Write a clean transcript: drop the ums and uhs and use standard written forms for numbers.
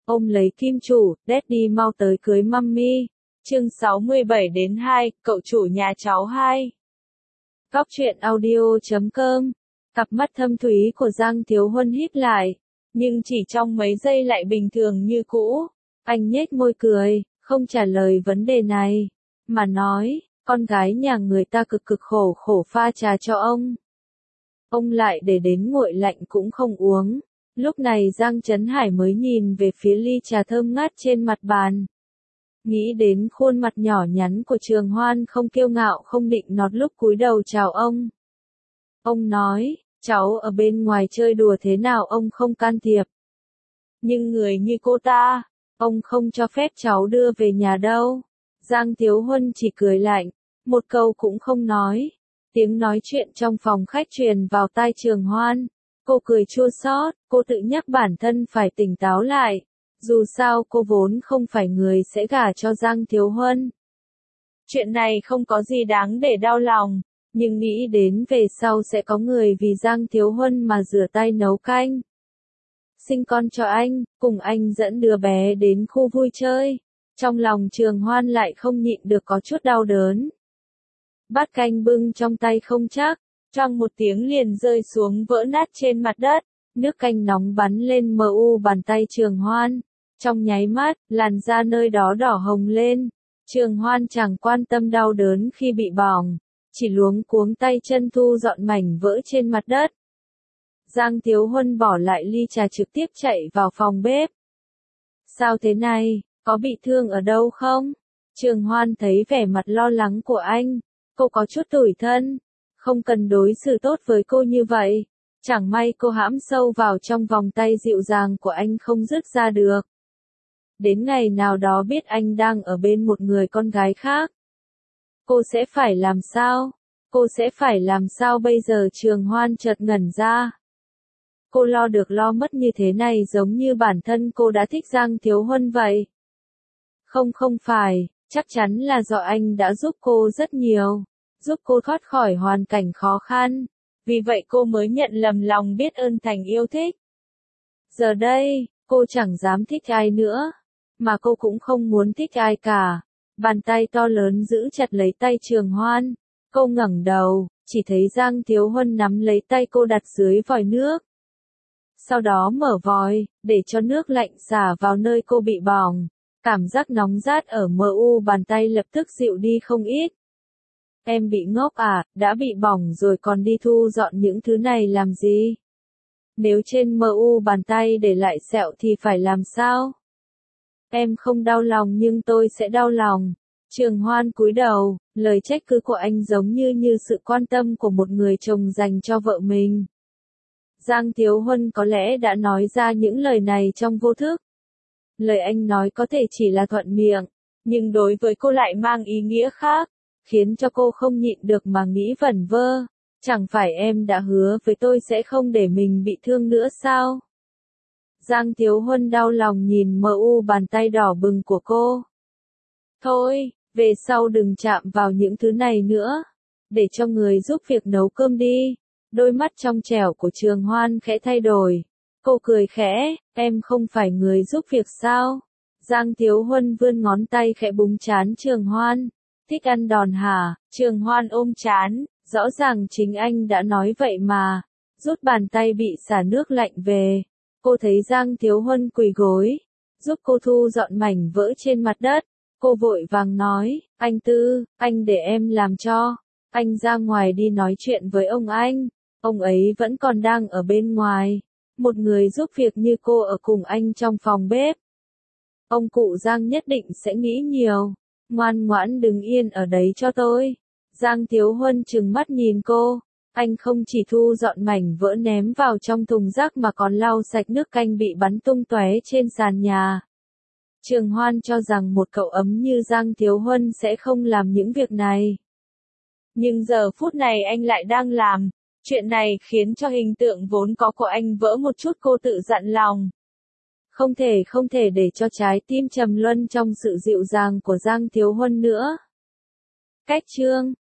Ông lấy kim chủ, Daddy mau tới cưới Mummy. Chương 67-2, cậu chủ nhà cháu 2. Góc truyện audio.com. Cặp mắt thâm thúy của Giang Thiếu Huân híp lại, nhưng chỉ trong mấy giây lại bình thường như cũ. Anh nhếch môi cười, không trả lời vấn đề này, mà nói, con gái nhà người ta cực cực khổ khổ pha trà cho ông. Ông lại để đến nguội lạnh cũng không uống. Lúc này Giang Trấn Hải mới nhìn về phía ly trà thơm ngát trên mặt bàn. Nghĩ đến khuôn mặt nhỏ nhắn của Trường Hoan không kiêu ngạo không định nọt lúc cúi đầu chào ông. Ông nói, cháu ở bên ngoài chơi đùa thế nào ông không can thiệp. Nhưng người như cô ta, ông không cho phép cháu đưa về nhà đâu. Giang Thiếu Huân chỉ cười lạnh, một câu cũng không nói. Tiếng nói chuyện trong phòng khách truyền vào tai Trường Hoan. Cô cười chua xót, cô tự nhắc bản thân phải tỉnh táo lại. Dù sao cô vốn không phải người sẽ gả cho Giang Thiếu Huân. Chuyện này không có gì đáng để đau lòng, nhưng nghĩ đến về sau sẽ có người vì Giang Thiếu Huân mà rửa tay nấu canh. Sinh con cho anh, cùng anh dẫn đứa bé đến khu vui chơi. Trong lòng Trường Hoan lại không nhịn được có chút đau đớn. Bát canh bưng trong tay không chắc, choang một tiếng liền rơi xuống vỡ nát trên mặt đất. Nước canh nóng bắn lên bàn tay Trường Hoan. Trong nháy mắt, làn da nơi đó đỏ hồng lên. Trường Hoan chẳng quan tâm đau đớn khi bị bỏng, chỉ luống cuống tay chân thu dọn mảnh vỡ trên mặt đất. Giang Thiếu Huân bỏ lại ly trà trực tiếp chạy vào phòng bếp. Sao thế này, có bị thương ở đâu không? Trường Hoan thấy vẻ mặt lo lắng của anh, cô có chút tủi thân, không cần đối xử tốt với cô như vậy. Chẳng may cô hãm sâu vào trong vòng tay dịu dàng của anh không dứt ra được. Đến ngày nào đó biết anh đang ở bên một người con gái khác. Cô sẽ phải làm sao? Cô sẽ phải làm sao bây giờ? Trường Hoan chợt ngẩn ra. Cô lo được lo mất như thế này giống như bản thân cô đã thích Giang Thiếu Huân vậy. Không phải, chắc chắn là do anh đã giúp cô rất nhiều, giúp cô thoát khỏi hoàn cảnh khó khăn. Vì vậy cô mới nhận lầm lòng biết ơn thành yêu thích. Giờ đây, cô chẳng dám thích ai nữa, mà cô cũng không muốn thích ai cả. Bàn tay to lớn giữ chặt lấy tay Trường Hoan. Cô ngẩng đầu, chỉ thấy Giang Thiếu Huân nắm lấy tay cô đặt dưới vòi nước. Sau đó mở vòi, để cho nước lạnh xả vào nơi cô bị bỏng. Cảm giác nóng rát ở bàn tay lập tức dịu đi không ít. Em bị ngốc à, đã bị bỏng rồi còn đi thu dọn những thứ này làm gì? Nếu trên bàn tay để lại sẹo thì phải làm sao? Em không đau lòng nhưng tôi sẽ đau lòng. Trường Hoan cúi đầu, lời trách cứ của anh giống như sự quan tâm của một người chồng dành cho vợ mình. Giang Thiếu Huân có lẽ đã nói ra những lời này trong vô thức. Lời anh nói có thể chỉ là thuận miệng, nhưng đối với cô lại mang ý nghĩa khác, khiến cho cô không nhịn được mà nghĩ vẩn vơ. Chẳng phải em đã hứa với tôi sẽ không để mình bị thương nữa sao? Giang Thiếu Huân đau lòng nhìn bàn tay đỏ bừng của cô. Thôi, về sau đừng chạm vào những thứ này nữa. Để cho người giúp việc nấu cơm đi. Đôi mắt trong trẻo của Trường Hoan khẽ thay đổi. Cô cười khẽ, em không phải người giúp việc sao? Giang Thiếu Huân vươn ngón tay khẽ búng trán Trường Hoan. Thích ăn đòn hả? Trường Hoan ôm trán, rõ ràng chính anh đã nói vậy mà. Rút bàn tay bị xả nước lạnh về. Cô thấy Giang Thiếu Huân quỳ gối, giúp cô thu dọn mảnh vỡ trên mặt đất. Cô vội vàng nói, anh Tư, anh để em làm cho. Anh ra ngoài đi nói chuyện với ông ấy vẫn còn đang ở bên ngoài. Một người giúp việc như cô ở cùng anh trong phòng bếp. Ông cụ Giang nhất định sẽ nghĩ nhiều. Ngoan ngoãn đứng yên ở đấy cho tôi. Giang Thiếu Huân trừng mắt nhìn cô. Anh không chỉ thu dọn mảnh vỡ ném vào trong thùng rác mà còn lau sạch nước canh bị bắn tung tóe trên sàn nhà. Trường Hoan cho rằng một cậu ấm như Giang Thiếu Huân sẽ không làm những việc này. Nhưng giờ phút này anh lại đang làm. Chuyện này khiến cho hình tượng vốn có của anh vỡ một chút. Cô tự dặn lòng. Không thể để cho trái tim trầm luân trong sự dịu dàng của Giang Thiếu Huân nữa. Cách chương